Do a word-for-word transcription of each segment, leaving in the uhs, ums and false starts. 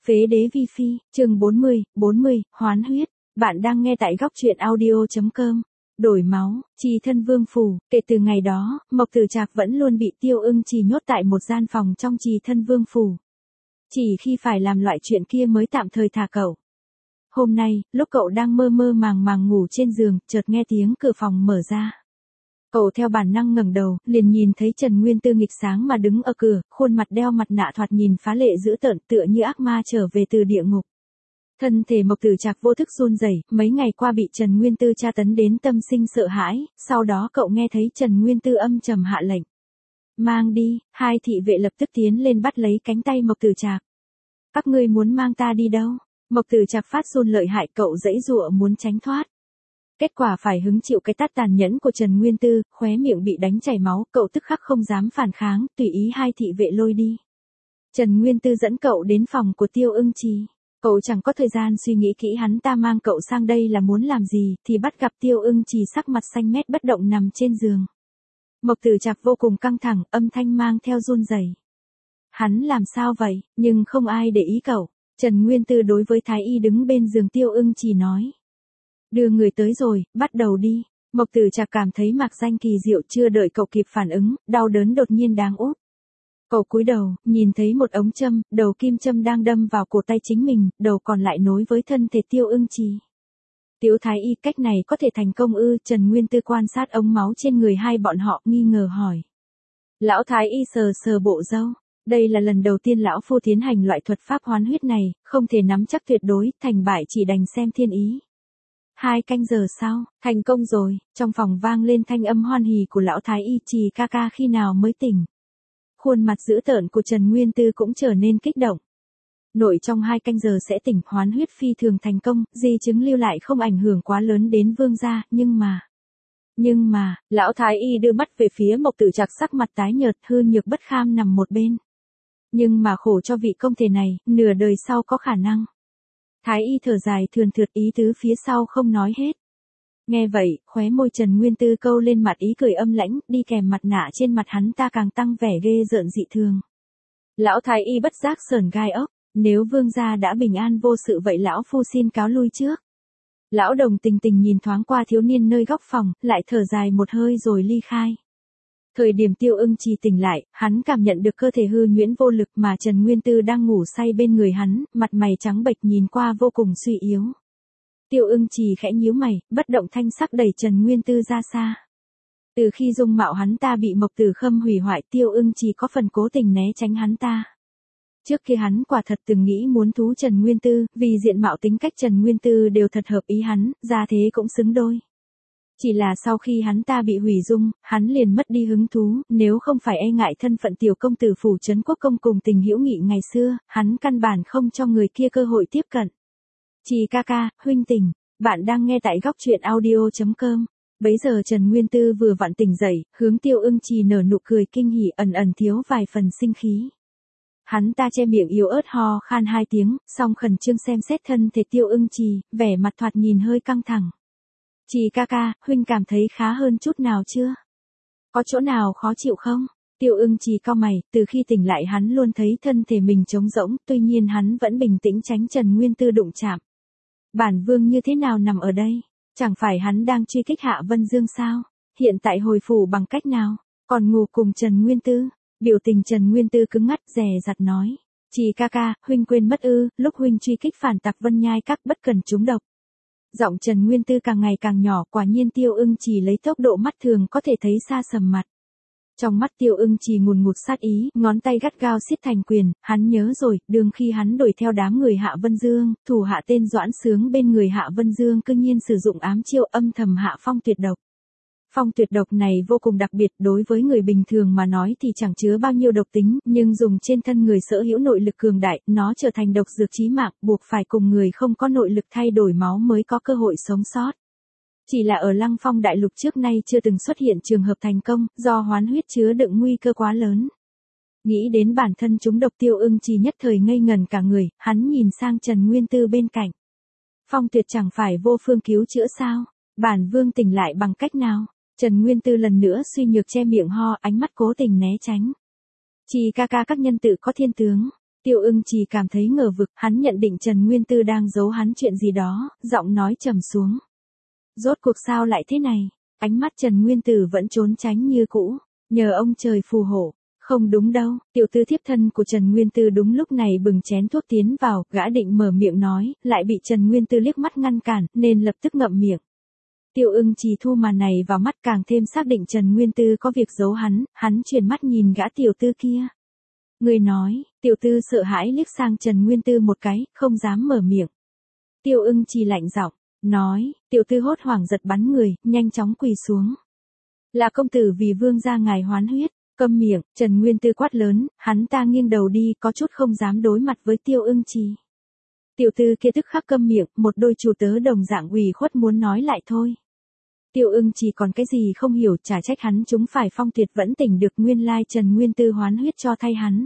Phế đế vi phi, chương bốn mươi, bốn mươi, hoán huyết. Bạn đang nghe tại góc truyện audio.com. Đổi máu, Trì Thân Vương phủ. Kể từ ngày đó, Mộc Tử Trạc vẫn luôn bị Tiêu Ưng Trì nhốt tại một gian phòng trong Trì Thân Vương phủ. Chỉ khi phải làm loại chuyện kia mới tạm thời thả cậu. Hôm nay, lúc cậu đang mơ mơ màng màng ngủ trên giường, chợt nghe tiếng cửa phòng mở ra. Cậu theo bản năng ngẩng đầu, liền nhìn thấy Trần Nguyên Tư nghịch sáng mà đứng ở cửa, khuôn mặt đeo mặt nạ thoạt nhìn phá lệ dữ tợn, tựa như ác ma trở về từ địa ngục. Thân thể Mộc Tử Trạc vô thức run rẩy, mấy ngày qua bị Trần Nguyên Tư tra tấn đến tâm sinh sợ hãi, sau đó cậu nghe thấy Trần Nguyên Tư âm trầm hạ lệnh. Mang đi, hai thị vệ lập tức tiến lên bắt lấy cánh tay Mộc Tử Trạc. Các ngươi muốn mang ta đi đâu? Mộc Tử Trạc phát run lợi hại, cậu giãy giụa muốn tránh thoát. Kết quả phải hứng chịu cái tát tàn nhẫn của Trần Nguyên Tư, khóe miệng bị đánh chảy máu, cậu tức khắc không dám phản kháng, tùy ý hai thị vệ lôi đi. Trần Nguyên Tư dẫn cậu đến phòng của Tiêu Ưng Trì. Cậu chẳng có thời gian suy nghĩ kỹ hắn ta mang cậu sang đây là muốn làm gì, thì bắt gặp Tiêu Ưng Trì sắc mặt xanh mét bất động nằm trên giường. Mộc Tử Trạc vô cùng căng thẳng, âm thanh mang theo run rẩy. Hắn làm sao vậy, nhưng không ai để ý cậu. Trần Nguyên Tư đối với Thái Y đứng bên giường Tiêu Ưng Trì nói. Đưa người tới rồi, bắt đầu đi. Mộc Tử Trạc cảm thấy mạc danh kỳ diệu, chưa đợi cậu kịp phản ứng, đau đớn đột nhiên đáng út. Cậu cúi đầu, nhìn thấy một ống châm, đầu kim châm đang đâm vào cổ tay chính mình, đầu còn lại nối với thân thể Tiêu Ưng Trì. Tiếu Thái Y, cách này có thể thành công ư? Trần Nguyên Tư quan sát ống máu trên người hai bọn họ, nghi ngờ hỏi. Lão Thái Y sờ sờ bộ râu. Đây là lần đầu tiên lão phu tiến hành loại thuật pháp hoán huyết này, không thể nắm chắc tuyệt đối, thành bại chỉ đành xem thiên ý. Hai canh giờ sau, thành công rồi, trong phòng vang lên thanh âm hoan hỉ của lão Thái Y. Trì ca ca khi nào mới tỉnh? Khuôn mặt dữ tợn của Trần Nguyên Tư cũng trở nên kích động. Nội trong hai canh giờ sẽ tỉnh, hoán huyết phi thường thành công, di chứng lưu lại không ảnh hưởng quá lớn đến vương gia, nhưng mà... Nhưng mà, lão Thái Y đưa mắt về phía Mộc Tử Trạc, sắc mặt tái nhợt, hư nhược bất kham nằm một bên. Nhưng mà khổ cho vị công thể này, nửa đời sau có khả năng. Thái Y thở dài thườn thượt, ý tứ phía sau không nói hết. Nghe vậy, khóe môi Trần Nguyên Tư câu lên mặt ý cười âm lãnh, đi kèm mặt nạ trên mặt hắn ta càng tăng vẻ ghê rợn dị thường. Lão Thái Y bất giác sởn gai ốc, nếu vương gia đã bình an vô sự vậy lão phu xin cáo lui trước. Lão đồng tình tình nhìn thoáng qua thiếu niên nơi góc phòng, lại thở dài một hơi rồi ly khai. Thời điểm Tiêu Ưng Trì tỉnh lại, hắn cảm nhận được cơ thể hư nhuyễn vô lực mà Trần Nguyên Tư đang ngủ say bên người hắn, mặt mày trắng bệch nhìn qua vô cùng suy yếu. Tiêu Ưng Trì khẽ nhíu mày, bất động thanh sắc đẩy Trần Nguyên Tư ra xa. Từ khi dung mạo hắn ta bị Mộc Tử Khâm hủy hoại, Tiêu Ưng Trì có phần cố tình né tránh hắn ta. Trước kia hắn quả thật từng nghĩ muốn thú Trần Nguyên Tư, vì diện mạo tính cách Trần Nguyên Tư đều thật hợp ý hắn, gia thế cũng xứng đôi. Chỉ là sau khi hắn ta bị hủy dung, hắn liền mất đi hứng thú, nếu không phải e ngại thân phận tiểu công tử phủ trấn quốc công cùng tình hữu nghị ngày xưa, hắn căn bản không cho người kia cơ hội tiếp cận. Trì ca ca, huynh tỉnh, bạn đang nghe tại góc truyện audio.com. Bấy giờ Trần Nguyên Tư vừa vặn tỉnh dậy, hướng Tiêu Ưng Trì nở nụ cười kinh hỉ, ẩn ẩn thiếu vài phần sinh khí. Hắn ta che miệng yếu ớt ho khan hai tiếng, xong khẩn trương xem xét thân thể Tiêu Ưng Trì, vẻ mặt thoạt nhìn hơi căng thẳng. Trì ca ca, huynh cảm thấy khá hơn chút nào chưa? Có chỗ nào khó chịu không? Tiêu Ưng Trì cau mày, từ khi tỉnh lại hắn luôn thấy thân thể mình trống rỗng, tuy nhiên hắn vẫn bình tĩnh tránh Trần Nguyên Tư đụng chạm. Bản vương như thế nào nằm ở đây? Chẳng phải hắn đang truy kích Hạ Vân Dương sao? Hiện tại hồi phủ bằng cách nào? Còn ngủ cùng Trần Nguyên Tư? Biểu tình Trần Nguyên Tư cứng ngắt, dè dặt nói. Trì ca ca, huynh quên mất ư, lúc huynh truy kích phản tặc Vân Nhai Các bất cần trúng độc. Giọng Trần Nguyên Tư càng ngày càng nhỏ, quả nhiên Tiêu Ưng Trì lấy tốc độ mắt thường có thể thấy xa sầm mặt. Trong mắt Tiêu Ưng Trì ngùn ngụt sát ý, ngón tay gắt gao siết thành quyền, hắn nhớ rồi, đường khi hắn đuổi theo đám người Hạ Vân Dương, thủ hạ tên Doãn Sướng bên người Hạ Vân Dương cư nhiên sử dụng ám chiêu âm thầm hạ phong tuyệt độc. Phong tuyệt độc này vô cùng đặc biệt, đối với người bình thường mà nói thì chẳng chứa bao nhiêu độc tính, nhưng dùng trên thân người sở hữu nội lực cường đại, nó trở thành độc dược chí mạng, buộc phải cùng người không có nội lực thay đổi máu mới có cơ hội sống sót. Chỉ là ở Lăng Phong đại lục trước nay chưa từng xuất hiện trường hợp thành công, do hoán huyết chứa đựng nguy cơ quá lớn. Nghĩ đến bản thân chúng độc, Tiêu Ưng Trì nhất thời ngây ngần cả người, hắn nhìn sang Trần Nguyên Tư bên cạnh. Phong tuyệt chẳng phải vô phương cứu chữa sao? Bản vương tỉnh lại bằng cách nào? Trần Nguyên Tư lần nữa suy nhược che miệng ho, ánh mắt cố tình né tránh. Trì ca ca, các nhân tự có thiên tướng. Tiêu Ưng Trì cảm thấy ngờ vực, hắn nhận định Trần Nguyên Tư đang giấu hắn chuyện gì đó, giọng nói trầm xuống. Rốt cuộc sao lại thế này? Ánh mắt Trần Nguyên Tử vẫn trốn tránh như cũ, nhờ ông trời phù hộ. Không đúng đâu, tiểu tư thiếp thân của Trần Nguyên Tư đúng lúc này bừng chén thuốc tiến vào, gã định mở miệng nói, lại bị Trần Nguyên Tư liếc mắt ngăn cản, nên lập tức ngậm miệng. Tiêu Ưng Trì thu màn này vào mắt càng thêm xác định Trần Nguyên Tư có việc giấu hắn, hắn chuyển mắt nhìn gã tiểu tư kia. Người nói, tiểu tư sợ hãi liếc sang Trần Nguyên Tư một cái, không dám mở miệng. Tiêu Ưng Trì lạnh giọng, nói, tiểu tư hốt hoảng giật bắn người, nhanh chóng quỳ xuống. Là công tử vì vương gia ngài hoán huyết. Câm miệng, Trần Nguyên Tư quát lớn, hắn ta nghiêng đầu đi, có chút không dám đối mặt với Tiêu Ưng Trì. Tiểu tư kia tức khắc câm miệng, một đôi chủ tớ đồng dạng ủy khuất muốn nói lại thôi. Tiêu Ưng Trì còn cái gì không hiểu, chả trách hắn chúng phải phong tuyệt vẫn tỉnh được, nguyên lai Trần Nguyên Tư hoán huyết cho thay hắn.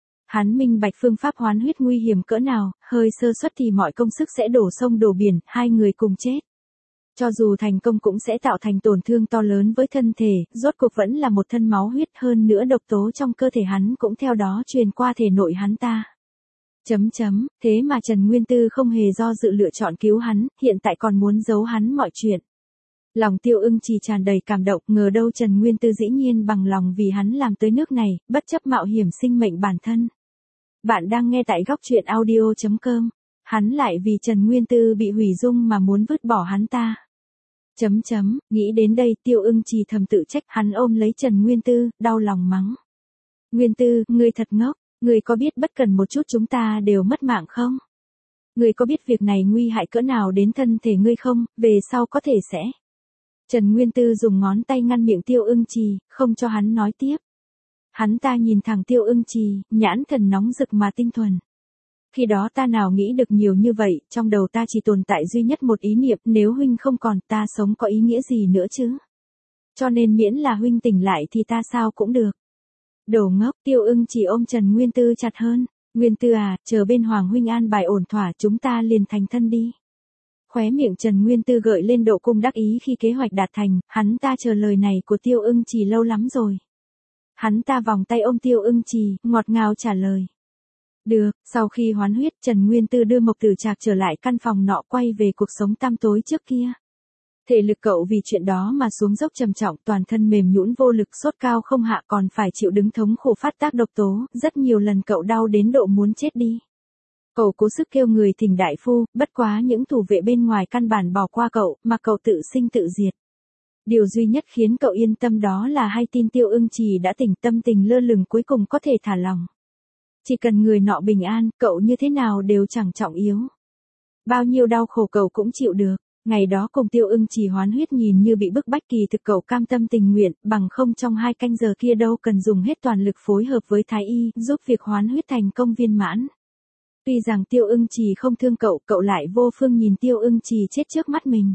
Hắn minh bạch phương pháp hoán huyết nguy hiểm cỡ nào, hơi sơ suất thì mọi công sức sẽ đổ sông đổ biển, hai người cùng chết. Cho dù thành công cũng sẽ tạo thành tổn thương to lớn với thân thể, rốt cuộc vẫn là một thân máu huyết, hơn nữa độc tố trong cơ thể hắn cũng theo đó truyền qua thể nội hắn ta. Chấm chấm, thế mà Trần Nguyên Tư không hề do dự lựa chọn cứu hắn, hiện tại còn muốn giấu hắn mọi chuyện. Lòng Tiêu Ưng Trì tràn đầy cảm động, ngờ đâu Trần Nguyên Tư dĩ nhiên bằng lòng vì hắn làm tới nước này, bất chấp mạo hiểm sinh mệnh bản thân. Bạn đang nghe tại góc truyện audio chấm com. Hắn lại vì Trần Nguyên Tư bị hủy dung mà muốn vứt bỏ hắn ta. Chấm chấm, nghĩ đến đây Tiêu Ưng Trì thầm tự trách, hắn ôm lấy Trần Nguyên Tư, đau lòng mắng. Nguyên Tư, ngươi thật ngốc, ngươi có biết bất cần một chút chúng ta đều mất mạng không? Ngươi có biết việc này nguy hại cỡ nào đến thân thể ngươi không, về sau có thể sẽ. Trần Nguyên Tư dùng ngón tay ngăn miệng Tiêu Ưng Trì, không cho hắn nói tiếp. Hắn ta nhìn thẳng Tiêu Ưng Trì, nhãn thần nóng rực mà tinh thuần. Khi đó ta nào nghĩ được nhiều như vậy, trong đầu ta chỉ tồn tại duy nhất một ý niệm, nếu huynh không còn, ta sống có ý nghĩa gì nữa chứ? Cho nên miễn là huynh tỉnh lại thì ta sao cũng được. Đồ ngốc, Tiêu Ưng chỉ ôm Trần Nguyên Tư chặt hơn. Nguyên Tư à, chờ bên Hoàng huynh an bài ổn thỏa, chúng ta liền thành thân đi. Khóe miệng Trần Nguyên Tư gợi lên độ cung đắc ý khi kế hoạch đạt thành, hắn ta chờ lời này của Tiêu Ưng chỉ lâu lắm rồi. Hắn ta vòng tay ôm Tiêu Ưng Trì, ngọt ngào trả lời. Được, sau khi hoán huyết, Trần Nguyên Tư đưa Mộc Tử Trạc trở lại căn phòng nọ, quay về cuộc sống tăm tối trước kia. Thể lực cậu vì chuyện đó mà xuống dốc trầm trọng, toàn thân mềm nhũn vô lực, sốt cao không hạ, còn phải chịu đứng thống khổ phát tác độc tố, rất nhiều lần cậu đau đến độ muốn chết đi. Cậu cố sức kêu người thỉnh đại phu, bất quá những thủ vệ bên ngoài căn bản bỏ qua cậu, mà cậu tự sinh tự diệt. Điều duy nhất khiến cậu yên tâm đó là hay tin Tiêu Ưng Trì đã tỉnh, tâm tình lơ lửng cuối cùng có thể thả lòng. Chỉ cần người nọ bình an, cậu như thế nào đều chẳng trọng yếu. Bao nhiêu đau khổ cậu cũng chịu được. Ngày đó cùng Tiêu Ưng Trì hoán huyết nhìn như bị bức bách, kỳ thực cậu cam tâm tình nguyện, bằng không trong hai canh giờ kia đâu cần dùng hết toàn lực phối hợp với Thái Y, giúp việc hoán huyết thành công viên mãn. Tuy rằng Tiêu Ưng Trì không thương cậu, cậu lại vô phương nhìn Tiêu Ưng Trì chết trước mắt mình.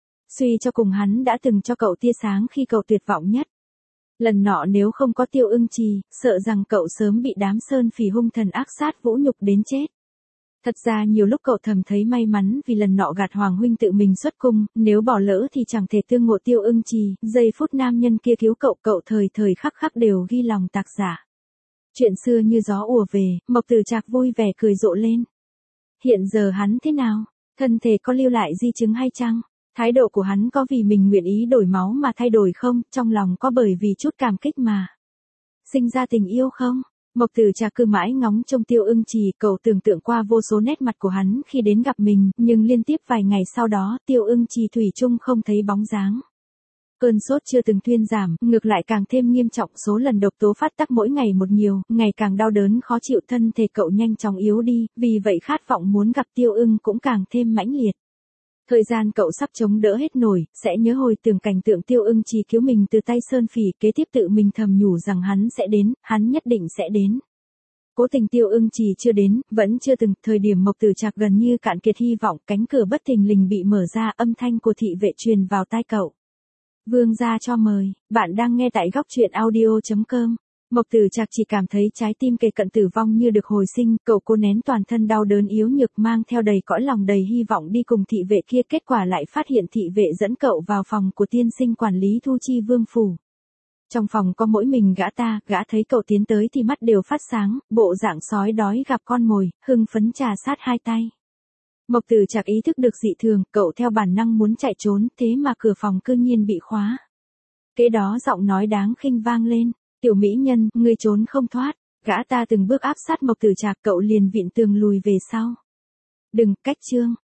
Suy cho cùng hắn đã từng cho cậu tia sáng khi cậu tuyệt vọng nhất. Lần nọ nếu không có Tiêu Ưng Trì, sợ rằng cậu sớm bị đám sơn phỉ hung thần ác sát vũ nhục đến chết. Thật ra nhiều lúc cậu thầm thấy may mắn vì lần nọ gạt Hoàng huynh tự mình xuất cung, nếu bỏ lỡ thì chẳng thể tương ngộ Tiêu Ưng Trì, giây phút nam nhân kia cứu cậu, cậu thời thời khắc khắc đều ghi lòng tạc giả. Chuyện xưa như gió ùa về, Mộc Tử Trạc vui vẻ cười rộ lên. Hiện giờ hắn thế nào? Thân thể có lưu lại di chứng hay chăng? Thái độ của hắn có vì mình nguyện ý đổi máu mà thay đổi không? Trong lòng có bởi vì chút cảm kích mà sinh ra tình yêu không? Mộc Tử Trạc cứ mãi ngóng trông Tiêu Ưng Trì, cậu tưởng tượng qua vô số nét mặt của hắn khi đến gặp mình, nhưng liên tiếp vài ngày sau đó, Tiêu Ưng Trì thủy chung không thấy bóng dáng. Cơn sốt chưa từng thuyên giảm, ngược lại càng thêm nghiêm trọng, số lần độc tố phát tác mỗi ngày một nhiều, ngày càng đau đớn khó chịu, thân thể cậu nhanh chóng yếu đi, vì vậy khát vọng muốn gặp Tiêu Ưng cũng càng thêm mãnh liệt. Thời gian cậu sắp chống đỡ hết nổi, sẽ nhớ hồi tưởng cảnh tượng Tiêu Ưng Trì cứu mình từ tay sơn phỉ, kế tiếp tự mình thầm nhủ rằng hắn sẽ đến, hắn nhất định sẽ đến. Cố tình Tiêu Ưng Trì chưa đến, vẫn chưa từng, thời điểm Mộc Tử Trạc gần như cạn kiệt hy vọng, cánh cửa bất thình lình bị mở ra, âm thanh của thị vệ truyền vào tai cậu. Vương gia cho mời, bạn đang nghe tại góc truyện audio chấm com. Mộc Tử Trạc chỉ cảm thấy trái tim kề cận tử vong như được hồi sinh, cậu cố nén toàn thân đau đớn yếu nhược, mang theo đầy cõi lòng đầy hy vọng đi cùng thị vệ kia, kết quả lại phát hiện thị vệ dẫn cậu vào phòng của tiên sinh quản lý Thu Chi Vương phủ. Trong phòng có mỗi mình gã ta, gã thấy cậu tiến tới thì mắt đều phát sáng, bộ dạng sói đói gặp con mồi, hưng phấn trà sát hai tay. Mộc Tử Trạc ý thức được dị thường, cậu theo bản năng muốn chạy trốn, thế mà cửa phòng cư nhiên bị khóa. Kế đó giọng nói đáng khinh vang lên, tiểu mỹ nhân, ngươi trốn không thoát. Gã ta từng bước áp sát Mộc Tử Trạc, cậu liền vịn tường lùi về sau. Đừng, cách chương.